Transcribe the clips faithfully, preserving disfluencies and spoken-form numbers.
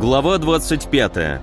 Глава двадцать пятая.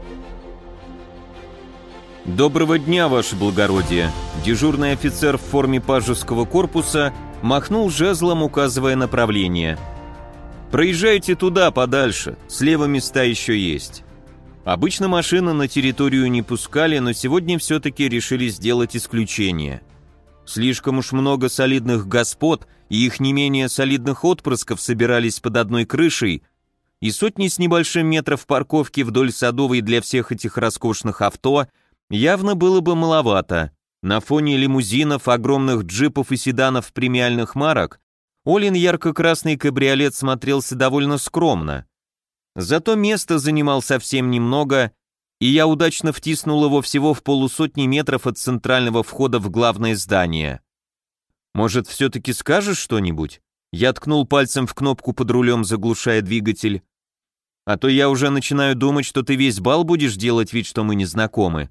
«Доброго дня, ваше благородие!» Дежурный офицер в форме пажеского корпуса махнул жезлом, указывая направление. «Проезжайте туда, подальше, слева места еще есть». Обычно машины на территорию не пускали, но сегодня все-таки решили сделать исключение. Слишком уж много солидных господ и их не менее солидных отпрысков собирались под одной крышей, и сотни с небольшим метров парковки вдоль Садовой для всех этих роскошных авто явно было бы маловато. На фоне лимузинов, огромных джипов и седанов премиальных марок Олин ярко-красный кабриолет смотрелся довольно скромно. Зато места занимал совсем немного, и я удачно втиснул его всего в полусотни метров от центрального входа в главное здание. «Может, все-таки скажешь что-нибудь?» Я ткнул пальцем в кнопку под рулем, заглушая двигатель. «А то я уже начинаю думать, что ты весь бал будешь делать вид, что мы не знакомы».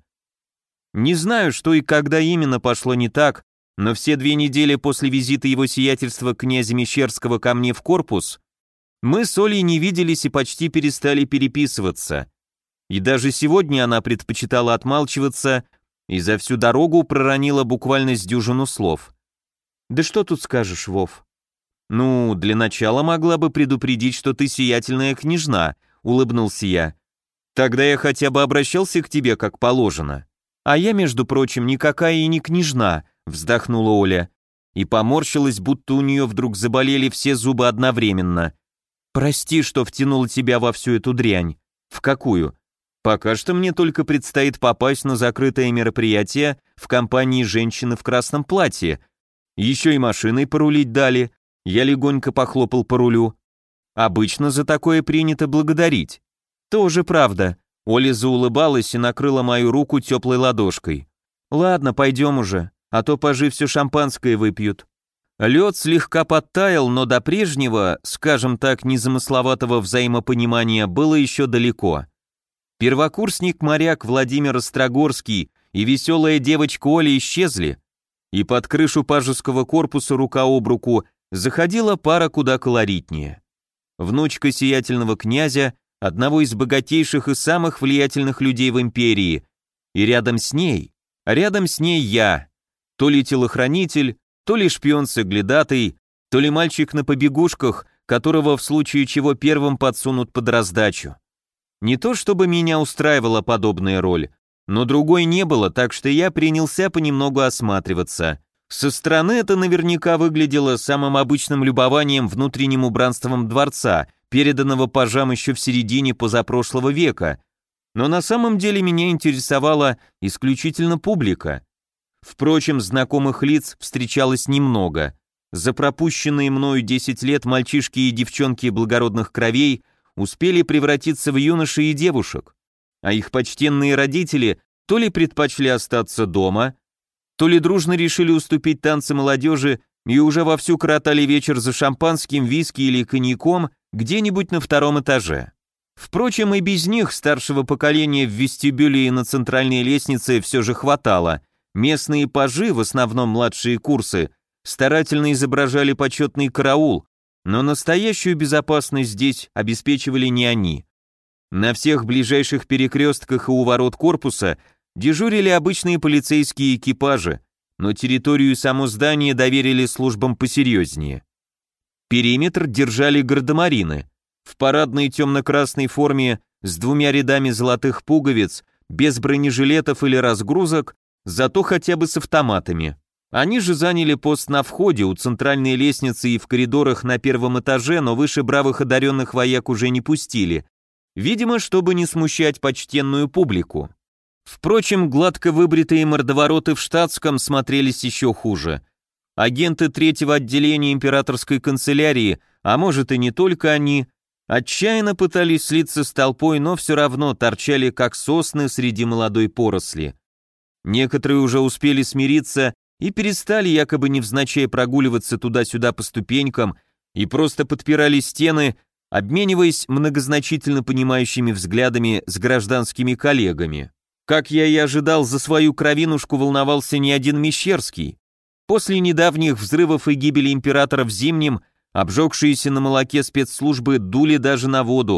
Не знаю, что и когда именно пошло не так, но все две недели после визита его сиятельства князя Мещерского ко мне в корпус мы с Олей не виделись и почти перестали переписываться. И даже сегодня она предпочитала отмалчиваться и за всю дорогу проронила буквально с дюжину слов. «Да что тут скажешь, Вов?» «Ну, для начала могла бы предупредить, что ты сиятельная княжна», — улыбнулся я. «Тогда я хотя бы обращался к тебе как положено». «А я, между прочим, никакая и не княжна», — вздохнула Оля и поморщилась, будто у нее вдруг заболели все зубы одновременно. «Прости, что втянула тебя во всю эту дрянь». «В какую?» «Пока что мне только предстоит попасть на закрытое мероприятие в компании женщины в красном платье. Еще и машиной порулить дали». Я легонько похлопал по рулю. «Обычно за такое принято благодарить». «Тоже правда». Оля заулыбалась и накрыла мою руку теплой ладошкой. «Ладно, пойдем уже, а то пажи все шампанское выпьют». Лед слегка подтаял, но до прежнего, скажем так, незамысловатого взаимопонимания было еще далеко. Первокурсник-моряк Владимир Острогорский и веселая девочка Оля исчезли, и под крышу пажеского корпуса рука об руку заходила пара куда колоритнее. Внучка сиятельного князя, одного из богатейших и самых влиятельных людей в империи, и рядом с ней, рядом с ней я, то ли телохранитель, то ли шпион-соглядатый, то ли мальчик на побегушках, которого в случае чего первым подсунут под раздачу. Не то чтобы меня устраивала подобная роль, но другой не было, так что я принялся понемногу осматриваться. Со стороны это наверняка выглядело самым обычным любованием внутренним убранством дворца, переданного пажам еще в середине позапрошлого века, но на самом деле меня интересовала исключительно публика. Впрочем, знакомых лиц встречалось немного. За пропущенные мною десять лет мальчишки и девчонки благородных кровей успели превратиться в юношей и девушек, а их почтенные родители то ли предпочли остаться дома, то ли дружно решили уступить танцы молодежи и уже вовсю коротали вечер за шампанским, виски или коньяком где-нибудь на втором этаже. Впрочем, и без них старшего поколения в вестибюле и на центральной лестнице все же хватало. Местные пажи, в основном младшие курсы, старательно изображали почетный караул, но настоящую безопасность здесь обеспечивали не они. На всех ближайших перекрестках и у ворот корпуса дежурили обычные полицейские экипажи, но территорию и само здание доверили службам посерьезнее. Периметр держали гардемарины в парадной темно-красной форме с двумя рядами золотых пуговиц, без бронежилетов или разгрузок, зато хотя бы с автоматами. Они же заняли пост на входе, у центральной лестницы и в коридорах на первом этаже, но выше бравых одаренных вояк уже не пустили, видимо, чтобы не смущать почтенную публику. Впрочем, гладко выбритые мордовороты в штатском смотрелись еще хуже. Агенты третьего отделения императорской канцелярии, а может и не только они, отчаянно пытались слиться с толпой, но все равно торчали как сосны среди молодой поросли. Некоторые уже успели смириться и перестали якобы невзначай прогуливаться туда-сюда по ступенькам и просто подпирали стены, обмениваясь многозначительно понимающими взглядами с гражданскими коллегами. Как я и ожидал, за свою кровинушку волновался не один Мещерский. После недавних взрывов и гибели императора в Зимнем, обжегшиеся на молоке спецслужбы дули даже на воду,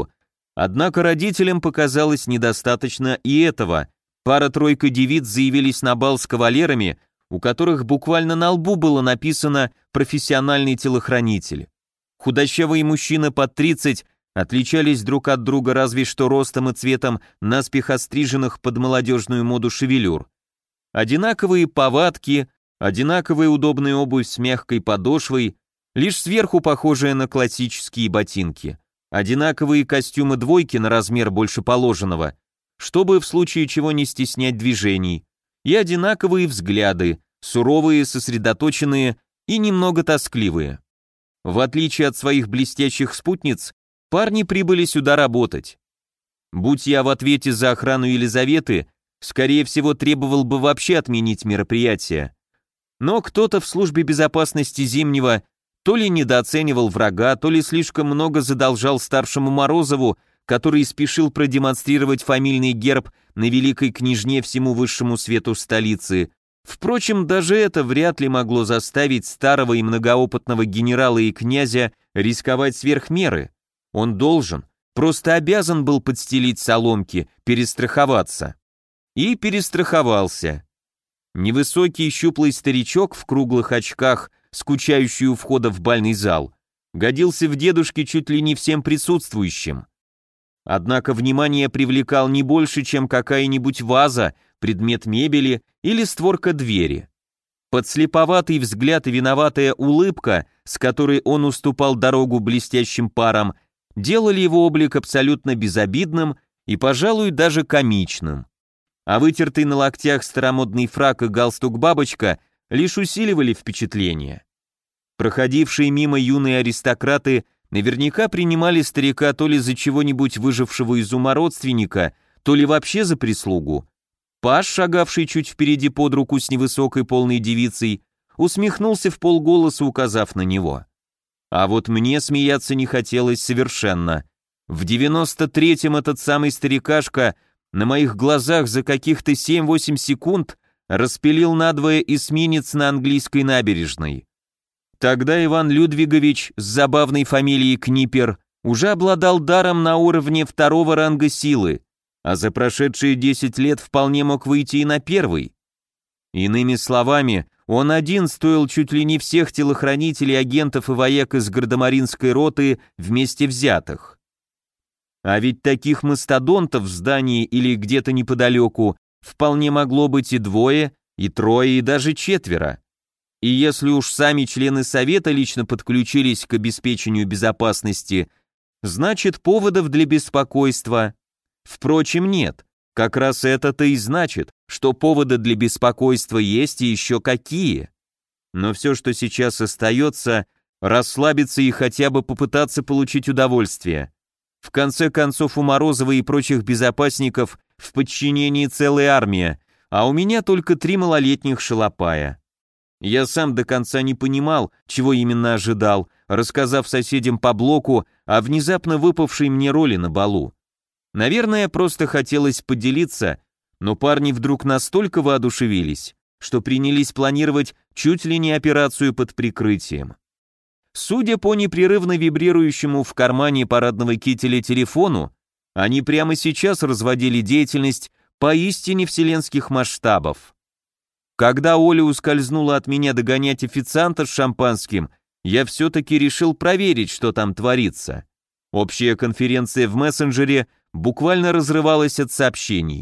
Однако родителям показалось недостаточно и этого. Пара-тройка девиц заявились на бал с кавалерами, у которых буквально на лбу было написано «профессиональный телохранитель». Худощавые мужчины под тридцать отличались друг от друга разве что ростом и цветом наспех остриженных под молодежную моду шевелюр. Одинаковые повадки, одинаковая удобная обувь с мягкой подошвой, лишь сверху похожая на классические ботинки. Одинаковые костюмы двойки на размер больше положенного, чтобы в случае чего не стеснять движений, и одинаковые взгляды, суровые, сосредоточенные и немного тоскливые. В отличие от своих блестящих спутниц, парни прибыли сюда работать. Будь я в ответе за охрану Елизаветы, скорее всего, требовал бы вообще отменить мероприятие. Но кто-то в службе безопасности Зимнего то ли недооценивал врага, то ли слишком много задолжал старшему Морозову, который спешил продемонстрировать фамильный герб на великой княжне всему высшему свету столицы. Впрочем, даже это вряд ли могло заставить старого и многоопытного генерала и князя рисковать сверх меры. Он должен, просто обязан был подстелить соломки, перестраховаться. И перестраховался. Невысокий щуплый старичок в круглых очках, скучающий у входа в бальный зал, годился в дедушке чуть ли не всем присутствующим. Однако внимание привлекал не больше, чем какая-нибудь ваза, предмет мебели или створка двери. Подслеповатый взгляд и виноватая улыбка, с которой он уступал дорогу блестящим парам, делали его облик абсолютно безобидным и, пожалуй, даже комичным. А вытертый на локтях старомодный фрак и галстук-бабочка лишь усиливали впечатление. Проходившие мимо юные аристократы наверняка принимали старика то ли за чего-нибудь выжившего из ума родственника, то ли вообще за прислугу. Паш, шагавший чуть впереди под руку с невысокой полной девицей, усмехнулся в полголоса, указав на него. А вот мне смеяться не хотелось совершенно. В девяносто третьем этот самый старикашка на моих глазах за каких-то семь-восемь секунд распилил надвое эсминец на английской набережной. Тогда Иван Людвигович с забавной фамилией Книпер уже обладал даром на уровне второго ранга силы, а за прошедшие десять лет вполне мог выйти и на первый. Иными словами, он один стоил чуть ли не всех телохранителей, агентов и вояк из гардемаринской роты вместе взятых. А ведь таких мастодонтов в здании или где-то неподалеку вполне могло быть и двое, и трое, и даже четверо. И если уж сами члены совета лично подключились к обеспечению безопасности, значит, поводов для беспокойства. Впрочем, нет. Как раз это-то и значит, что поводы для беспокойства есть и еще какие. Но все, что сейчас остается, расслабиться и хотя бы попытаться получить удовольствие. В конце концов, у Морозова и прочих безопасников в подчинении целая армия, а у меня только три малолетних шалопая. Я сам до конца не понимал, чего именно ожидал, рассказав соседям по блоку о внезапно выпавшей мне роли на балу. Наверное, просто хотелось поделиться, но парни вдруг настолько воодушевились, что принялись планировать чуть ли не операцию под прикрытием. Судя по непрерывно вибрирующему в кармане парадного кителя телефону, они прямо сейчас разводили деятельность поистине вселенских масштабов. Когда Оля ускользнула от меня догонять официанта с шампанским, я все-таки решил проверить, что там творится. Общая конференция в мессенджере буквально разрывалась от сообщений.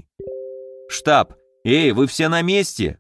«Штаб, эй, вы все на месте?»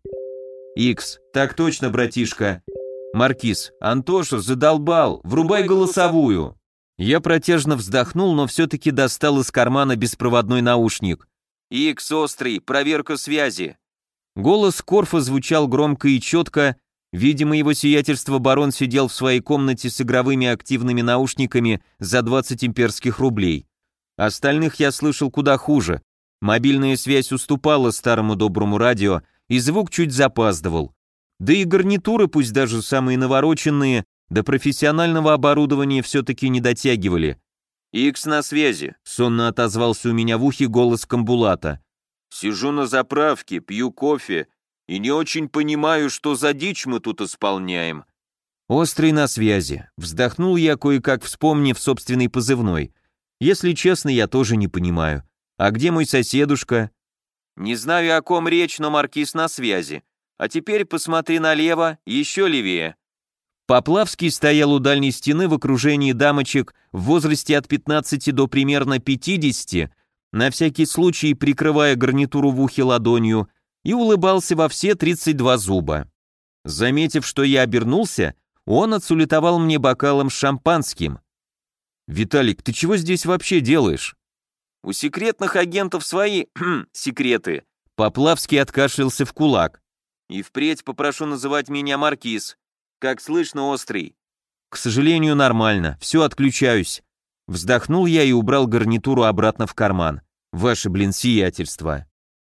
«Икс, так точно, братишка». «Маркиз, Антоша, задолбал, врубай голосовую». Я протяжно вздохнул, но все-таки достал из кармана беспроводной наушник. «Икс, острый, проверка связи». Голос Корфа звучал громко и четко, видимо, его сиятельство барон сидел в своей комнате с игровыми активными наушниками за двадцать имперских рублей. Остальных я слышал куда хуже. Мобильная связь уступала старому доброму радио, и звук чуть запаздывал. Да и гарнитуры, пусть даже самые навороченные, до профессионального оборудования все-таки не дотягивали. «Икс на связи», — сонно отозвался у меня в ухе голос Камбулата. «Сижу на заправке, пью кофе и не очень понимаю, что за дичь мы тут исполняем». «Острый на связи», — вздохнул я, кое-как вспомнив собственный позывной. Если честно, я тоже не понимаю. А где мой соседушка? Не знаю, о ком речь, но маркиз на связи. А теперь посмотри налево, еще левее. Поплавский стоял у дальней стены в окружении дамочек в возрасте от пятнадцати до примерно пятидесяти, на всякий случай прикрывая гарнитуру в ухе ладонью, и улыбался во все тридцать два зуба. Заметив, что я обернулся, он отсулетовал мне бокалом с шампанским. «Виталик, ты чего здесь вообще делаешь?» «У секретных агентов свои секреты». Поплавский откашлялся в кулак. «И впредь попрошу называть меня маркиз. Как слышно, острый?» «К сожалению, нормально. Все, отключаюсь». Вздохнул я и убрал гарнитуру обратно в карман. «Ваше, блин, сиятельство».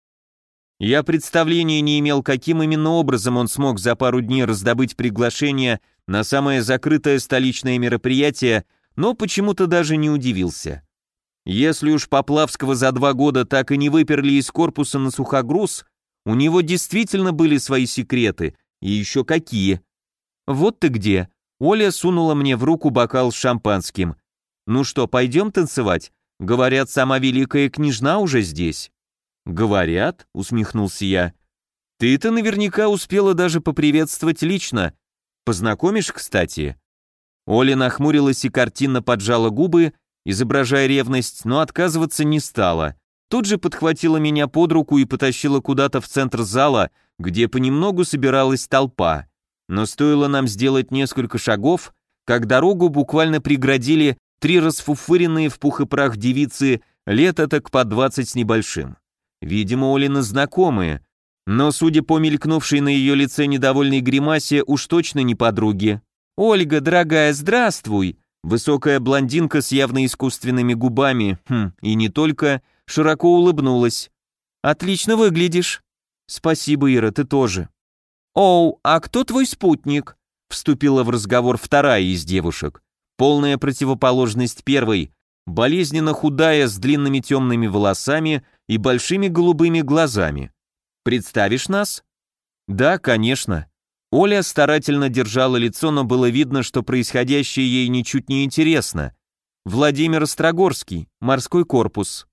Я представления не имел, каким именно образом он смог за пару дней раздобыть приглашение на самое закрытое столичное мероприятие, но почему-то даже не удивился. Если уж Поплавского за два года так и не выперли из корпуса на сухогруз, у него действительно были свои секреты, и еще какие. «Вот ты где!» Оля сунула мне в руку бокал с шампанским. «Ну что, пойдем танцевать? Говорят, сама великая княжна уже здесь». «Говорят?» — усмехнулся я. «Ты-то наверняка успела даже поприветствовать лично. Познакомишь, кстати?» Оля нахмурилась и картинно поджала губы, изображая ревность, но отказываться не стала. Тут же подхватила меня под руку и потащила куда-то в центр зала, где понемногу собиралась толпа. Но стоило нам сделать несколько шагов, как дорогу буквально преградили три расфуфыренные в пух и прах девицы лет этак по двадцать с небольшим. Видимо, Олины знакомые, но, судя по мелькнувшей на ее лице недовольной гримасе, уж точно не подруги. «Ольга, дорогая, здравствуй!» Высокая блондинка с явно искусственными губами, хм, и не только, широко улыбнулась. «Отлично выглядишь». «Спасибо, Ира, ты тоже». «Оу, а кто твой спутник?» Вступила в разговор вторая из девушек. Полная противоположность первой, болезненно худая, с длинными темными волосами и большими голубыми глазами. «Представишь нас?» «Да, конечно». Оля старательно держала лицо, но было видно, что происходящее ей ничуть не интересно. Владимир Острогорский, морской корпус.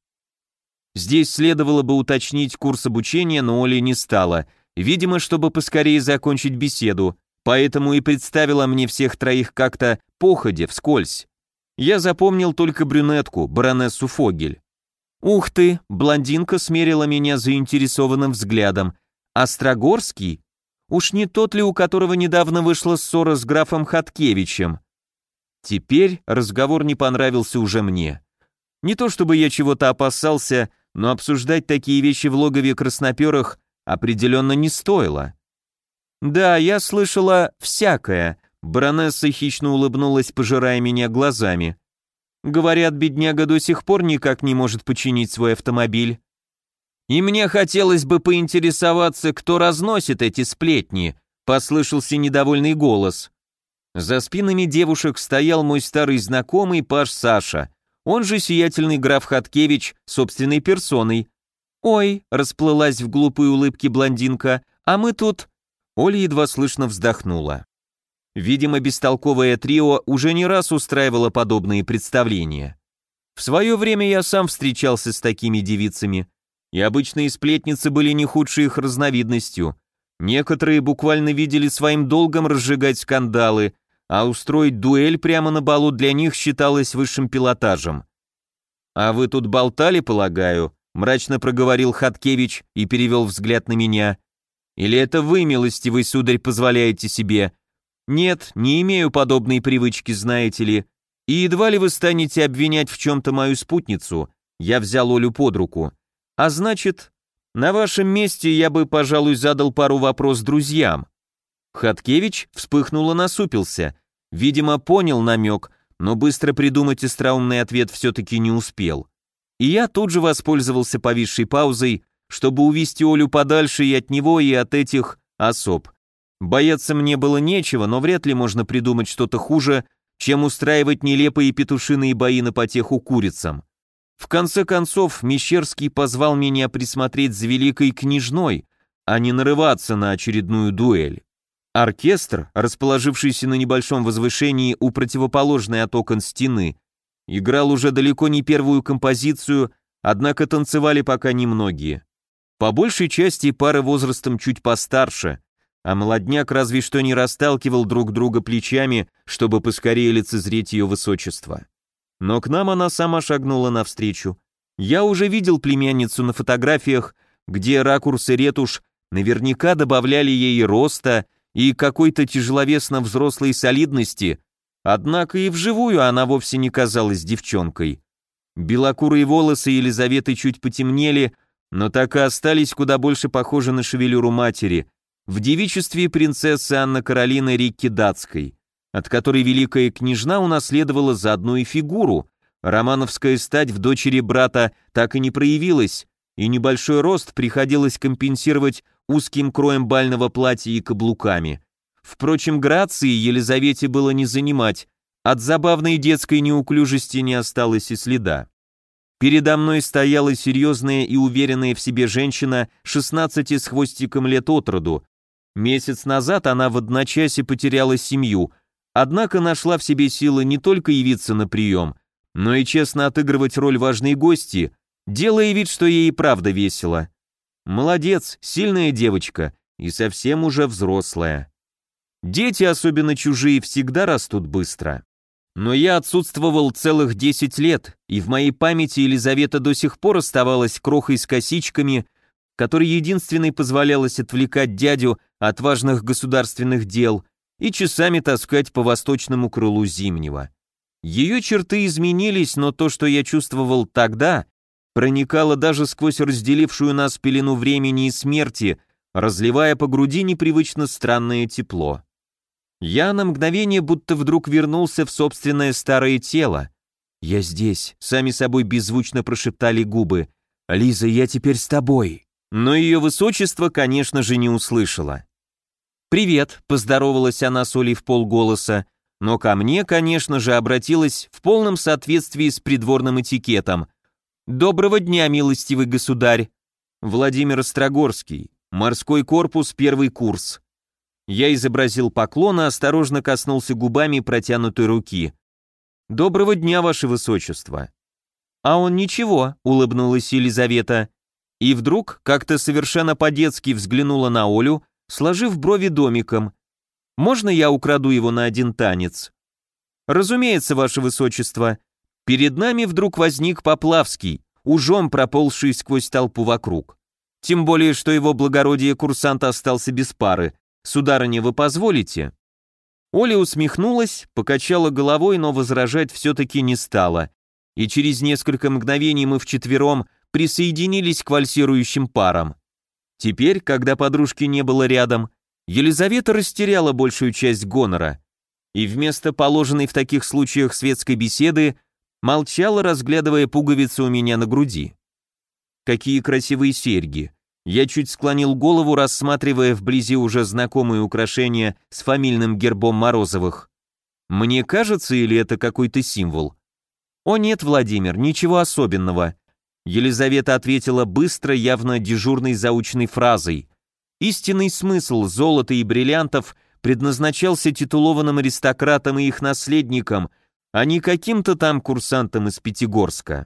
Здесь следовало бы уточнить курс обучения, но Оля не стала, видимо, чтобы поскорее закончить беседу, поэтому и представила мне всех троих как-то походя, вскользь. Я запомнил только брюнетку, баронессу Фогель. «Ух ты!» — блондинка смерила меня заинтересованным взглядом. «Острогорский? Уж не тот ли, у которого недавно вышла ссора с графом Хаткевичем?» Теперь разговор не понравился уже мне. Не то чтобы я чего-то опасался, но обсуждать такие вещи в логове красноперых определенно не стоило. «Да, я слышала всякое», — баронесса хищно улыбнулась, пожирая меня глазами. «Говорят, бедняга до сих пор никак не может починить свой автомобиль. И мне хотелось бы поинтересоваться, кто разносит эти сплетни», — послышался недовольный голос. За спинами девушек стоял мой старый знакомый паж Саша, он же сиятельный граф Хаткевич собственной персоной. «Ой», — расплылась в глупой улыбке блондинка, «а мы тут...» Оля едва слышно вздохнула. Видимо, бестолковое трио уже не раз устраивало подобные представления. В свое время я сам встречался с такими девицами, и обычные сплетницы были не худшей их разновидностью. Некоторые буквально видели своим долгом разжигать скандалы, а устроить дуэль прямо на балу для них считалось высшим пилотажем. «А вы тут болтали, полагаю?» — мрачно проговорил Хаткевич и перевел взгляд на меня. «Или это вы, милостивый сударь, позволяете себе?» «Нет, не имею подобной привычки, знаете ли. И едва ли вы станете обвинять в чем-то мою спутницу», — я взял Олю под руку. «А значит, на вашем месте я бы, пожалуй, задал пару вопросов друзьям». Хаткевич вспыхнул и насупился. Видимо, понял намек, но быстро придумать остроумный ответ все-таки не успел. И я тут же воспользовался повисшей паузой, чтобы увести Олю подальше и от него, и от этих особ. Бояться мне было нечего, но вряд ли можно придумать что-то хуже, чем устраивать нелепые петушиные бои на потеху курицам. В конце концов, Мещерский позвал меня присмотреть за великой княжной, а не нарываться на очередную дуэль. Оркестр, расположившийся на небольшом возвышении у противоположной от окон стены, Играл уже далеко не первую композицию, однако танцевали пока немногие. По большей части пары возрастом чуть постарше, а молодняк разве что не расталкивал друг друга плечами, чтобы поскорее лицезреть ее высочество. Но к нам она сама шагнула навстречу. Я уже видел племянницу на фотографиях, где ракурс и ретушь наверняка добавляли ей роста и какой-то тяжеловесно взрослой солидности, однако и вживую она вовсе не казалась девчонкой. Белокурые волосы Елизаветы чуть потемнели, но так и остались куда больше похожи на шевелюру матери, в девичестве принцессы Анны Каролины Рикки-Датской, от которой великая княжна унаследовала заодно и фигуру. Романовская стать в дочери брата так и не проявилась, и небольшой рост приходилось компенсировать узким кроем бального платья и каблуками. Впрочем, грации Елизавете было не занимать, от забавной детской неуклюжести не осталось и следа. Передо мной стояла серьезная и уверенная в себе женщина шестнадцати с хвостиком лет от роду. Месяц назад она в одночасье потеряла семью, однако нашла в себе силы не только явиться на прием, но и честно отыгрывать роль важной гости, делая вид, что ей и правда весело. Молодец, сильная девочка и совсем уже взрослая. Дети, особенно чужие, всегда растут быстро. Но я отсутствовал целых десять лет, и в моей памяти Елизавета до сих пор оставалась крохой с косичками, которой единственной позволялось отвлекать дядю от важных государственных дел и часами таскать по восточному крылу Зимнего. Ее черты изменились, но то, что я чувствовал тогда, проникало даже сквозь разделившую нас пелену времени и смерти, разливая по груди непривычно странное тепло. Я на мгновение будто вдруг вернулся в собственное старое тело. «Я здесь», — сами собой беззвучно прошептали губы. «Лиза, я теперь с тобой». Но ее высочество, конечно же, не услышала. «Привет», — поздоровалась она с Олей в полголоса, но ко мне, конечно же, обратилась в полном соответствии с придворным этикетом. «Доброго дня, милостивый государь». Владимир Острогорский, морской корпус, первый курс. Я изобразил поклон и осторожно коснулся губами протянутой руки. «Доброго дня, ваше высочество». «А он ничего», — улыбнулась Елизавета. И вдруг как-то совершенно по-детски взглянула на Олю, сложив брови домиком. «Можно я украду его на один танец?» «Разумеется, ваше высочество». Перед нами вдруг возник Поплавский, ужом проползший сквозь толпу вокруг. Тем более, что его благородие курсант остался без пары. «Сударыня, вы позволите?» Оля усмехнулась, покачала головой, но возражать все-таки не стала. И через несколько мгновений мы вчетвером присоединились к вальсирующим парам. Теперь, когда подружки не было рядом, Елизавета растеряла большую часть гонора и вместо положенной в таких случаях светской беседы молчала, разглядывая пуговицы у меня на груди. Какие красивые серьги! Я чуть склонил голову, рассматривая вблизи уже знакомые украшения с фамильным гербом Морозовых. Мне кажется, или это какой-то символ? О нет, Владимир, ничего особенного. Елизавета ответила быстро, явно дежурной заученной фразой. Истинный смысл золота и бриллиантов предназначался титулованным аристократам и их наследникам, а не каким-то там курсантам из Пятигорска.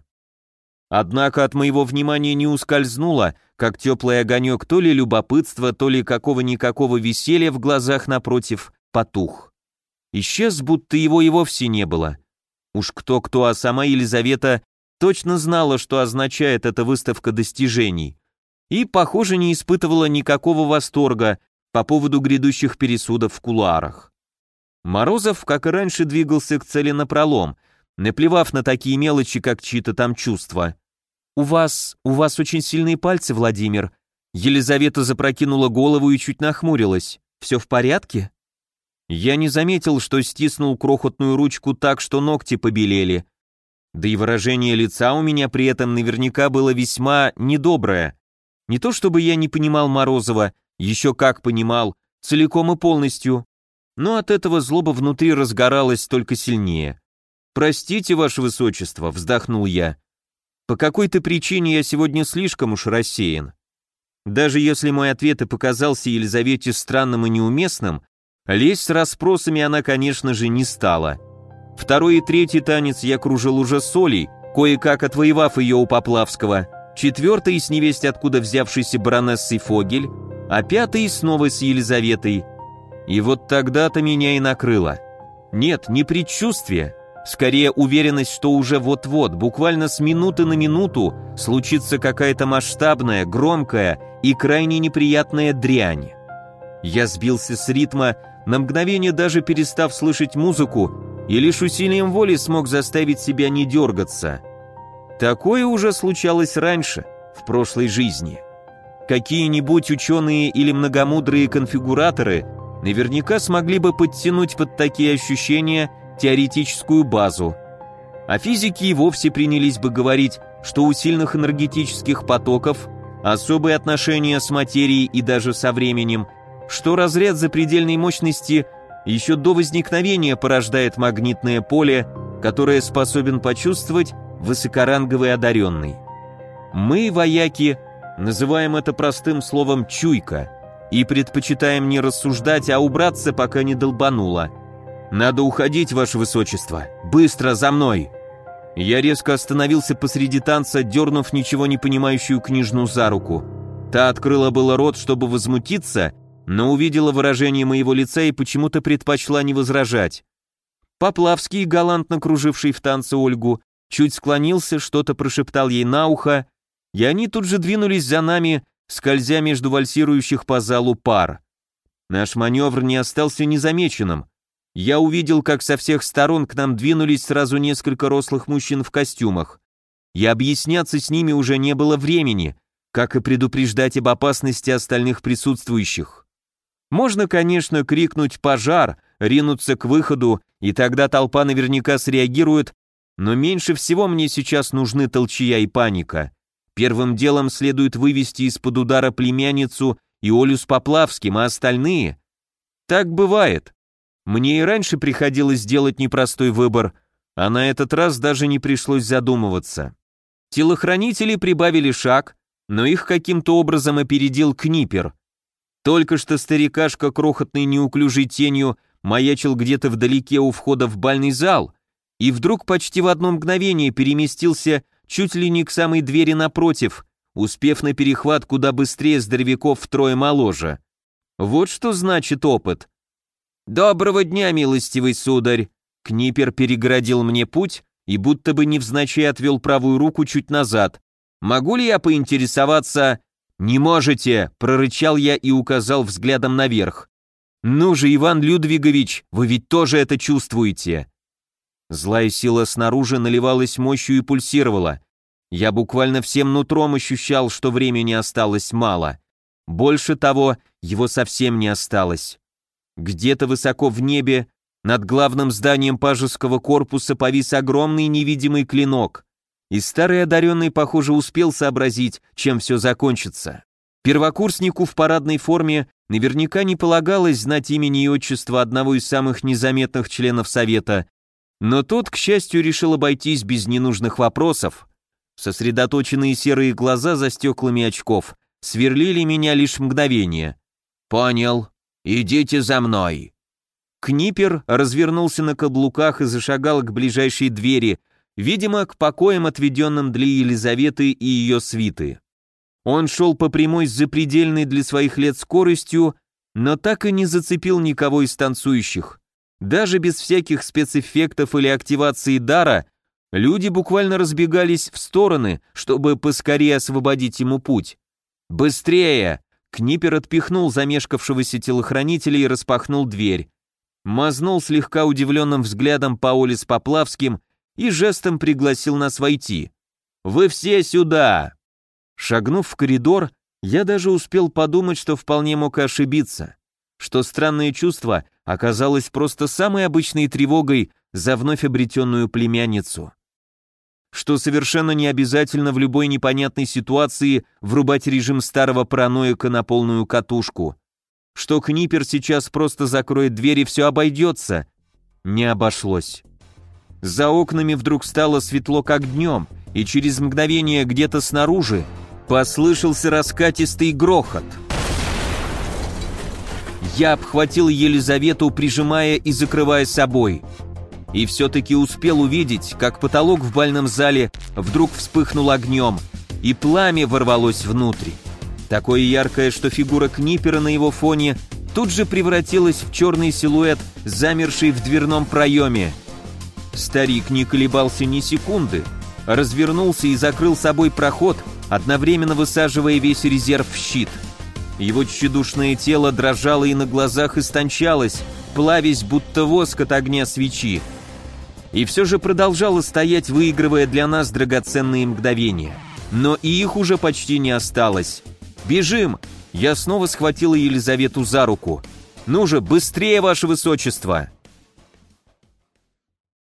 Однако от моего внимания не ускользнуло, как теплый огонек то ли любопытства, то ли какого-никакого веселья в глазах напротив потух. Исчез, будто его и вовсе не было. Уж кто-кто, а сама Елизавета точно знала, что означает эта выставка достижений, и, похоже, не испытывала никакого восторга по поводу грядущих пересудов в кулуарах. Морозов, как и раньше, двигался к цели напролом, наплевав на такие мелочи, как чьи-то там чувства. «У вас... у вас очень сильные пальцы, Владимир». Елизавета запрокинула голову и чуть нахмурилась. «Все в порядке?» Я не заметил, что стиснул крохотную ручку так, что ногти побелели. Да и выражение лица у меня при этом наверняка было весьма недоброе. Не то чтобы я не понимал Морозова, еще как понимал, целиком и полностью, но от этого злоба внутри разгоралась только сильнее. «Простите, ваше высочество», — вздохнул я. «По какой-то причине я сегодня слишком уж рассеян». Даже если мой ответ и показался Елизавете странным и неуместным, лезть с расспросами она, конечно же, не стала. Второй и третий танец я кружил уже с Олей, кое-как отвоевав ее у Поплавского, четвертый с невесть откуда взявшейся баронессой Фогель, а пятый снова с Елизаветой. И вот тогда-то меня и накрыло. Нет, не предчувствие, скорее уверенность, что уже вот-вот, буквально с минуты на минуту, случится какая-то масштабная, громкая и крайне неприятная дрянь. Я сбился с ритма, на мгновение даже перестав слышать музыку, и лишь усилием воли смог заставить себя не дергаться. Такое уже случалось раньше, в прошлой жизни. Какие-нибудь ученые или многомудрые конфигураторы наверняка смогли бы подтянуть под такие ощущения теоретическую базу. А физики и вовсе принялись бы говорить, что у сильных энергетических потоков особые отношения с материей и даже со временем, что разряд запредельной мощности еще до возникновения порождает магнитное поле, которое способен почувствовать высокоранговый одаренный. Мы, вояки, называем это простым словом «чуйка» и предпочитаем не рассуждать, а убраться, пока не долбануло. «Надо уходить, ваше высочество! Быстро, за мной!» Я резко остановился посреди танца, дернув ничего не понимающую княжну за руку. Та открыла было рот, чтобы возмутиться, но увидела выражение моего лица и почему-то предпочла не возражать. Поплавский, галантно круживший в танце Ольгу, чуть склонился, что-то прошептал ей на ухо, и они тут же двинулись за нами, скользя между вальсирующих по залу пар. Наш маневр не остался незамеченным. Я увидел, как со всех сторон к нам двинулись сразу несколько рослых мужчин в костюмах. И объясняться с ними уже не было времени, как и предупреждать об опасности остальных присутствующих. Можно, конечно, крикнуть «пожар», ринуться к выходу, и тогда толпа наверняка среагирует, но меньше всего мне сейчас нужны толчья и паника. Первым делом следует вывести из-под удара племянницу и Олю с Поплавским, а остальные... Так бывает. Мне и раньше приходилось делать непростой выбор, а на этот раз даже не пришлось задумываться. Телохранители прибавили шаг, но их каким-то образом опередил Книпер. Только что старикашка крохотной неуклюжей тенью маячил где-то вдалеке у входа в бальный зал, и вдруг почти в одно мгновение переместился чуть ли не к самой двери напротив, успев на перехват куда быстрее здоровяков втрое моложе. Вот что значит опыт. «Доброго дня, милостивый сударь!» Книпер перегородил мне путь и будто бы невзначай отвел правую руку чуть назад. «Могу ли я поинтересоваться...» «Не можете!» — прорычал я и указал взглядом наверх. «Ну же, Иван Людвигович, вы ведь тоже это чувствуете!» Злая сила снаружи наливалась мощью и пульсировала. Я буквально всем нутром ощущал, что времени осталось мало. Больше того, его совсем не осталось. Где-то высоко в небе, над главным зданием пажеского корпуса повис огромный невидимый клинок. И старый одаренный, похоже, успел сообразить, чем все закончится. Первокурснику в парадной форме наверняка не полагалось знать имени и отчества одного из самых незаметных членов Совета, но тот, к счастью, решил обойтись без ненужных вопросов. Сосредоточенные серые глаза за стеклами очков сверлили меня лишь мгновение. «Понял. Идите за мной». Книпер развернулся на каблуках и зашагал к ближайшей двери, видимо, к покоям, отведенным для Елизаветы и ее свиты. Он шел по прямой с запредельной для своих лет скоростью, но так и не зацепил никого из танцующих. Даже без всяких спецэффектов или активации дара, люди буквально разбегались в стороны, чтобы поскорее освободить ему путь. «Быстрее!» Книпер отпихнул замешкавшегося телохранителя и распахнул дверь. Мазнул слегка удивленным взглядом по Оле с Поплавским и жестом пригласил нас войти. «Вы все сюда!» Шагнув в коридор, я даже успел подумать, что вполне мог ошибиться, что странное чувство оказалось просто самой обычной тревогой за вновь обретенную племянницу. Что совершенно не обязательно в любой непонятной ситуации врубать режим старого параноика на полную катушку. Что Книпер сейчас просто закроет дверь и все обойдется. Не обошлось. За окнами вдруг стало светло как днем, и через мгновение где-то снаружи послышался раскатистый грохот. Я обхватил Елизавету, прижимая и закрывая собой. и все-таки успел увидеть, как потолок в бальном зале вдруг вспыхнул огнем, и пламя ворвалось внутрь. Такое яркое, что фигура Книпера на его фоне тут же превратилась в черный силуэт, замерший в дверном проеме. Старик не колебался ни секунды, развернулся и закрыл собой проход, одновременно высаживая весь резерв в щит. Его тщедушное тело дрожало и на глазах истончалось, плавясь, будто воск от огня свечи. И все же продолжало стоять, выигрывая для нас драгоценные мгновения. Но и их уже почти не осталось. «Бежим!» Я снова схватила Елизавету за руку. «Ну же, быстрее, ваше высочество!»